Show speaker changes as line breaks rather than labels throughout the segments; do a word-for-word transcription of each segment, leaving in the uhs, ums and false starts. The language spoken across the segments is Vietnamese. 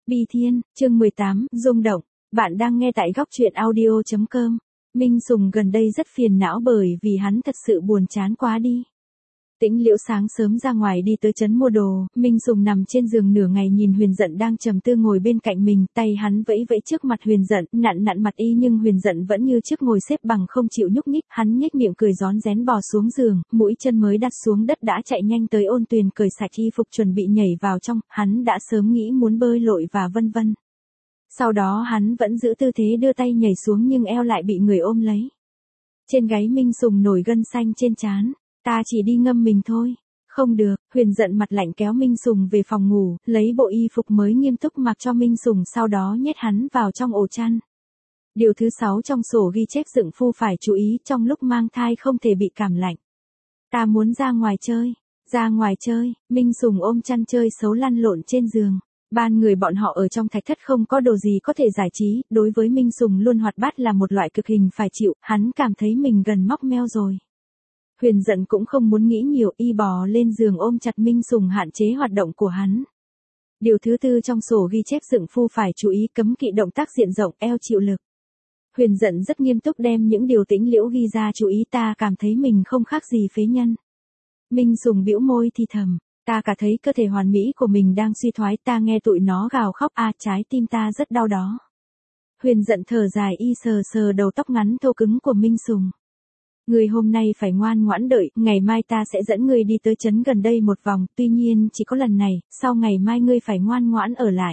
Bi Thiên, chương mười tám, rung động. Bạn đang nghe tại góc truyện audio chấm com. Minh Sùng gần đây rất phiền não bởi vì hắn thật sự buồn chán quá đi. Tĩnh Liễu sáng sớm ra ngoài đi tới trấn mua đồ, Minh Sùng nằm trên giường nửa ngày nhìn Huyền Dận đang trầm tư ngồi bên cạnh mình, tay hắn vẫy vẫy trước mặt Huyền Dận, nặn nặn mặt y nhưng Huyền Dận vẫn như trước ngồi xếp bằng không chịu nhúc nhích, hắn nhếch miệng cười rón rén bò xuống giường, mũi chân mới đặt xuống đất đã chạy nhanh tới ôn tuyền cởi sạch y phục chuẩn bị nhảy vào trong, hắn đã sớm nghĩ muốn bơi lội và vân vân. Sau đó hắn vẫn giữ tư thế đưa tay nhảy xuống nhưng eo lại bị người ôm lấy. Trên gáy Minh Sùng nổi gân xanh trên trán. Ta chỉ đi ngâm mình thôi. Không được, Huyền Dận mặt lạnh kéo Minh Sùng về phòng ngủ, lấy bộ y phục mới nghiêm túc mặc cho Minh Sùng sau đó nhét hắn vào trong ổ chăn. Điều thứ sáu trong sổ ghi chép dựng phu phải chú ý trong lúc mang thai không thể bị cảm lạnh. Ta muốn ra ngoài chơi. Ra ngoài chơi, Minh Sùng ôm chăn chơi xấu lăn lộn trên giường. Ban người bọn họ ở trong thạch thất không có đồ gì có thể giải trí, đối với Minh Sùng luôn hoạt bát là một loại cực hình phải chịu, hắn cảm thấy mình gần móc meo rồi. Huyền Dận cũng không muốn nghĩ nhiều, y bò lên giường ôm chặt Minh Sùng hạn chế hoạt động của hắn. Điều thứ tư trong sổ ghi chép dựng phu phải chú ý cấm kỵ động tác diện rộng, eo chịu lực. Huyền Dận rất nghiêm túc đem những điều Tĩnh Liễu ghi ra chú ý, ta cảm thấy mình không khác gì phế nhân. Minh Sùng bĩu môi thì thầm, ta cả thấy cơ thể hoàn mỹ của mình đang suy thoái, ta nghe tụi nó gào khóc, a trái tim ta rất đau đó. Huyền Dận thở dài y sờ sờ đầu tóc ngắn thô cứng của Minh Sùng. Người hôm nay phải ngoan ngoãn đợi, ngày mai ta sẽ dẫn người đi tới trấn gần đây một vòng, tuy nhiên chỉ có lần này, sau ngày mai ngươi phải ngoan ngoãn ở lại.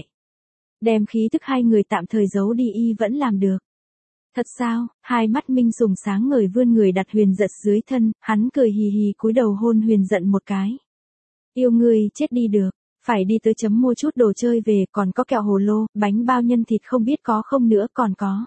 Đem khí thức hai người tạm thời giấu đi y vẫn làm được. Thật sao? Hai mắt Minh Sùng sáng ngời vươn người đặt Huyền Dận dưới thân, hắn cười hì hì cúi đầu hôn Huyền Dận một cái. Yêu ngươi chết đi được, phải đi tới chấm mua chút đồ chơi về, còn có kẹo hồ lô, bánh bao nhân thịt không biết có không nữa, còn có.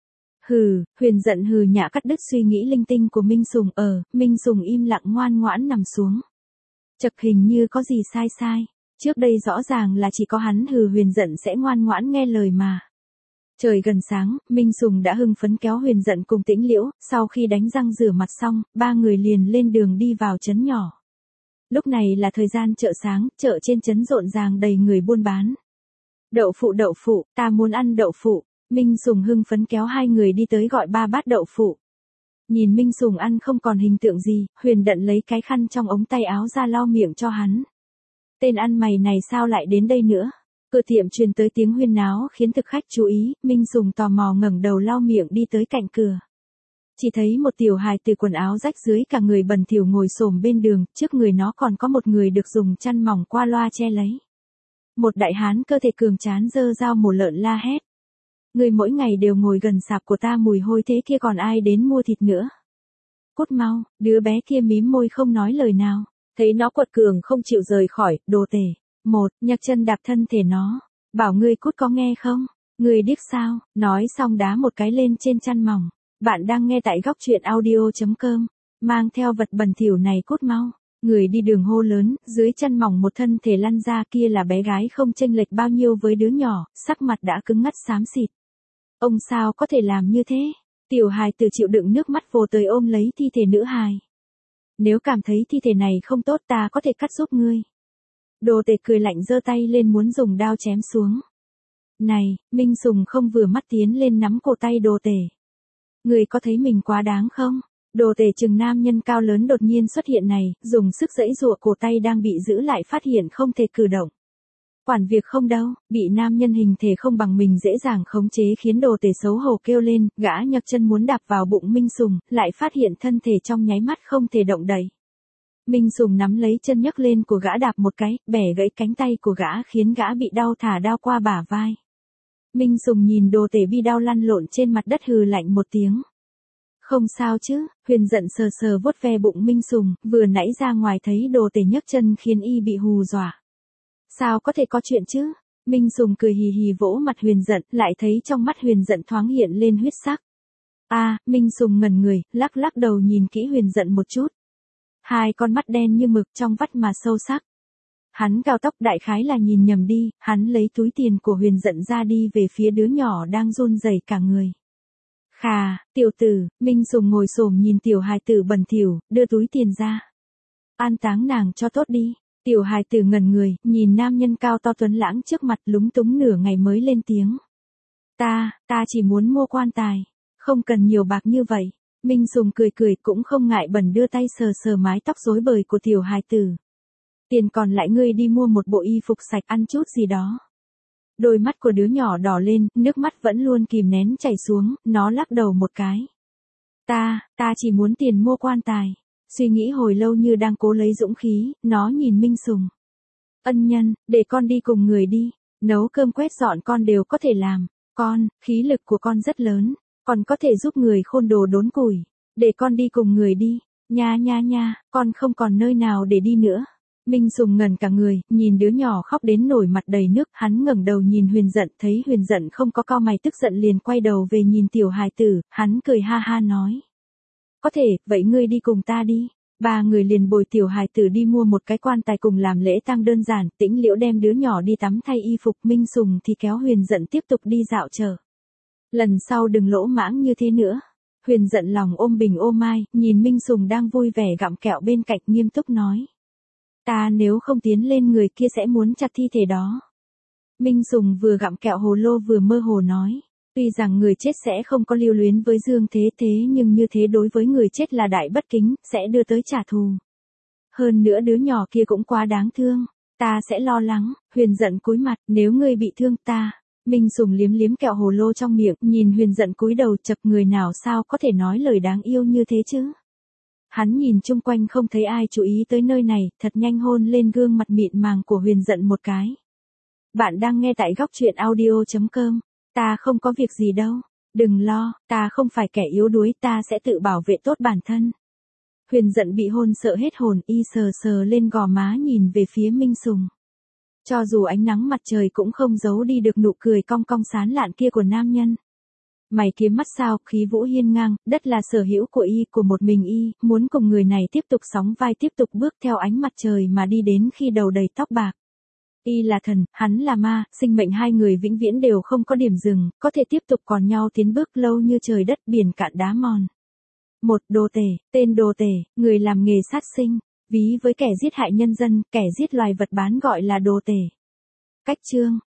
Hừ, Huyền Dận hừ nhã cắt đứt suy nghĩ linh tinh của Minh Sùng. Ờ, Minh Sùng im lặng ngoan ngoãn nằm xuống. Chật, hình như có gì sai sai. Trước đây rõ ràng là chỉ có hắn hừ Huyền Dận sẽ ngoan ngoãn nghe lời mà. Trời gần sáng, Minh Sùng đã hưng phấn kéo Huyền Dận cùng Tĩnh Liễu, sau khi đánh răng rửa mặt xong, ba người liền lên đường đi vào trấn nhỏ. Lúc này là thời gian chợ sáng, chợ trên trấn rộn ràng đầy người buôn bán. Đậu phụ đậu phụ, ta muốn ăn đậu phụ. Minh Sùng hưng phấn kéo hai người đi tới gọi ba bát đậu phụ. Nhìn Minh Sùng ăn không còn hình tượng gì, Huyền Dận lấy cái khăn trong ống tay áo ra lau miệng cho hắn. Tên ăn mày này sao lại đến đây nữa? Cửa tiệm truyền tới tiếng huyên náo khiến thực khách chú ý, Minh Sùng tò mò ngẩng đầu lau miệng đi tới cạnh cửa. Chỉ thấy một tiểu hài từ quần áo rách dưới cả người bẩn thỉu ngồi xổm bên đường, trước người nó còn có một người được dùng chăn mỏng qua loa che lấy. Một đại hán cơ thể cường tráng giơ dao mổ lợn la hét. Người mỗi ngày đều ngồi gần sạp của ta, mùi hôi thế kia còn ai đến mua thịt nữa. Cút mau, đứa bé kia mím môi không nói lời nào. Thấy nó quật cường không chịu rời khỏi, đồ tể. Một, nhấc chân đạp thân thể nó. Bảo ngươi cút có nghe không? Ngươi điếc sao? Nói xong đá một cái lên trên chăn mỏng. Bạn đang nghe tại góc truyện audio chấm com. Mang theo vật bẩn thỉu này cút mau. Người đi đường hô lớn, dưới chân mỏng một thân thể lăn ra, kia là bé gái không chênh lệch bao nhiêu với đứa nhỏ, sắc mặt đã cứng ngắt xám xịt. Ông sao có thể làm như thế? Tiểu hài từ chịu đựng nước mắt vồ tới ôm lấy thi thể nữ hài. Nếu cảm thấy thi thể này không tốt ta có thể cắt giúp ngươi. Đồ tể cười lạnh giơ tay lên muốn dùng đao chém xuống. Này, Minh Sùng không vừa mắt tiến lên nắm cổ tay đồ tể. Ngươi có thấy mình quá đáng không? Đồ tể chừng nam nhân cao lớn đột nhiên xuất hiện này, dùng sức giãy giụa cổ tay đang bị giữ lại phát hiện không thể cử động. Quản việc không đâu, bị nam nhân hình thể không bằng mình dễ dàng khống chế khiến đồ tể xấu hổ kêu lên, gã nhấc chân muốn đạp vào bụng Minh Sùng, lại phát hiện thân thể trong nháy mắt không thể động đậy. Minh Sùng nắm lấy chân nhấc lên của gã đạp một cái, bẻ gãy cánh tay của gã khiến gã bị đau thả đao qua bả vai. Minh Sùng nhìn đồ tể bi đau lăn lộn trên mặt đất hừ lạnh một tiếng. Không sao chứ, Huyền Dận sờ sờ vuốt ve bụng Minh Sùng, vừa nãy ra ngoài thấy đồ tể nhấc chân khiến y bị hù dọa. Sao có thể có chuyện chứ? Minh Sùng cười hì hì vỗ mặt Huyền Dận, lại thấy trong mắt Huyền Dận thoáng hiện lên huyết sắc. A, à, Minh Sùng ngẩn người, lắc lắc đầu nhìn kỹ Huyền Dận một chút. Hai con mắt đen như mực trong vắt mà sâu sắc. Hắn cao tóc đại khái là nhìn nhầm đi, hắn lấy túi tiền của Huyền Dận ra đi về phía đứa nhỏ đang run rẩy cả người. Khà, tiểu tử, Minh Sùng ngồi xổm nhìn tiểu hài tử bẩn thỉu, đưa túi tiền ra. An táng nàng cho tốt đi. Tiểu hài tử ngẩn người, nhìn nam nhân cao to tuấn lãng trước mặt lúng túng nửa ngày mới lên tiếng. Ta, ta chỉ muốn mua quan tài. Không cần nhiều bạc như vậy. Minh Sùng cười cười cũng không ngại bẩn đưa tay sờ sờ mái tóc rối bời của tiểu hài tử. Tiền còn lại ngươi đi mua một bộ y phục sạch ăn chút gì đó. Đôi mắt của đứa nhỏ đỏ lên, nước mắt vẫn luôn kìm nén chảy xuống, nó lắc đầu một cái. Ta, ta chỉ muốn tiền mua quan tài. Suy nghĩ hồi lâu như đang cố lấy dũng khí, nó nhìn Minh Sùng. Ân nhân, để con đi cùng người đi. Nấu cơm quét dọn con đều có thể làm. Con, khí lực của con rất lớn. Còn có thể giúp người khôn đồ đốn củi. Để con đi cùng người đi. Nha nha nha, con không còn nơi nào để đi nữa. Minh Sùng ngẩn cả người, nhìn đứa nhỏ khóc đến nổi mặt đầy nước, hắn ngẩng đầu nhìn Huyền Dận, thấy Huyền Dận không có cau mày tức giận liền quay đầu về nhìn tiểu hài tử, hắn cười ha ha nói. Có thể, vậy ngươi đi cùng ta đi. Ba người liền bồi tiểu hài tử đi mua một cái quan tài cùng làm lễ tang đơn giản, Tĩnh Liễu đem đứa nhỏ đi tắm thay y phục, Minh Sùng thì kéo Huyền Dận tiếp tục đi dạo chợ. Lần sau đừng lỗ mãng như thế nữa. Huyền Dận lòng ôm bình ô mai, nhìn Minh Sùng đang vui vẻ gặm kẹo bên cạnh nghiêm túc nói. Ta nếu không tiến lên người kia sẽ muốn chặt thi thể đó. Minh Sùng vừa gặm kẹo hồ lô vừa mơ hồ nói. Tuy rằng người chết sẽ không có lưu luyến với Dương Thế thế nhưng như thế đối với người chết là đại bất kính, sẽ đưa tới trả thù. Hơn nữa đứa nhỏ kia cũng quá đáng thương. Ta sẽ lo lắng. Huyền Dận cúi mặt, nếu ngươi bị thương ta. Minh Sùng liếm liếm kẹo hồ lô trong miệng, nhìn Huyền Dận cúi đầu chập người nào sao có thể nói lời đáng yêu như thế chứ. Hắn nhìn chung quanh không thấy ai chú ý tới nơi này, thật nhanh hôn lên gương mặt mịn màng của Huyền Dận một cái. Bạn đang nghe tại góc truyện audio chấm com. Ta không có việc gì đâu. Đừng lo, ta không phải kẻ yếu đuối, ta sẽ tự bảo vệ tốt bản thân. Huyền Dận bị hôn sợ hết hồn, y sờ sờ lên gò má nhìn về phía Minh Sùng. Cho dù ánh nắng mặt trời cũng không giấu đi được nụ cười cong cong sán lạn kia của nam nhân. Mày kiếm mắt sao, khí vũ hiên ngang, đất là sở hữu của y, của một mình y, muốn cùng người này tiếp tục sóng vai tiếp tục bước theo ánh mặt trời mà đi đến khi đầu đầy tóc bạc. Y là thần, hắn là ma, sinh mệnh hai người vĩnh viễn đều không có điểm dừng, có thể tiếp tục còn nhau tiến bước lâu như trời đất biển cạn đá mòn. Một đồ tể, tên đồ tể, người làm nghề sát sinh, ví với kẻ giết hại nhân dân, kẻ giết loài vật bán gọi là đồ tể. Cách chương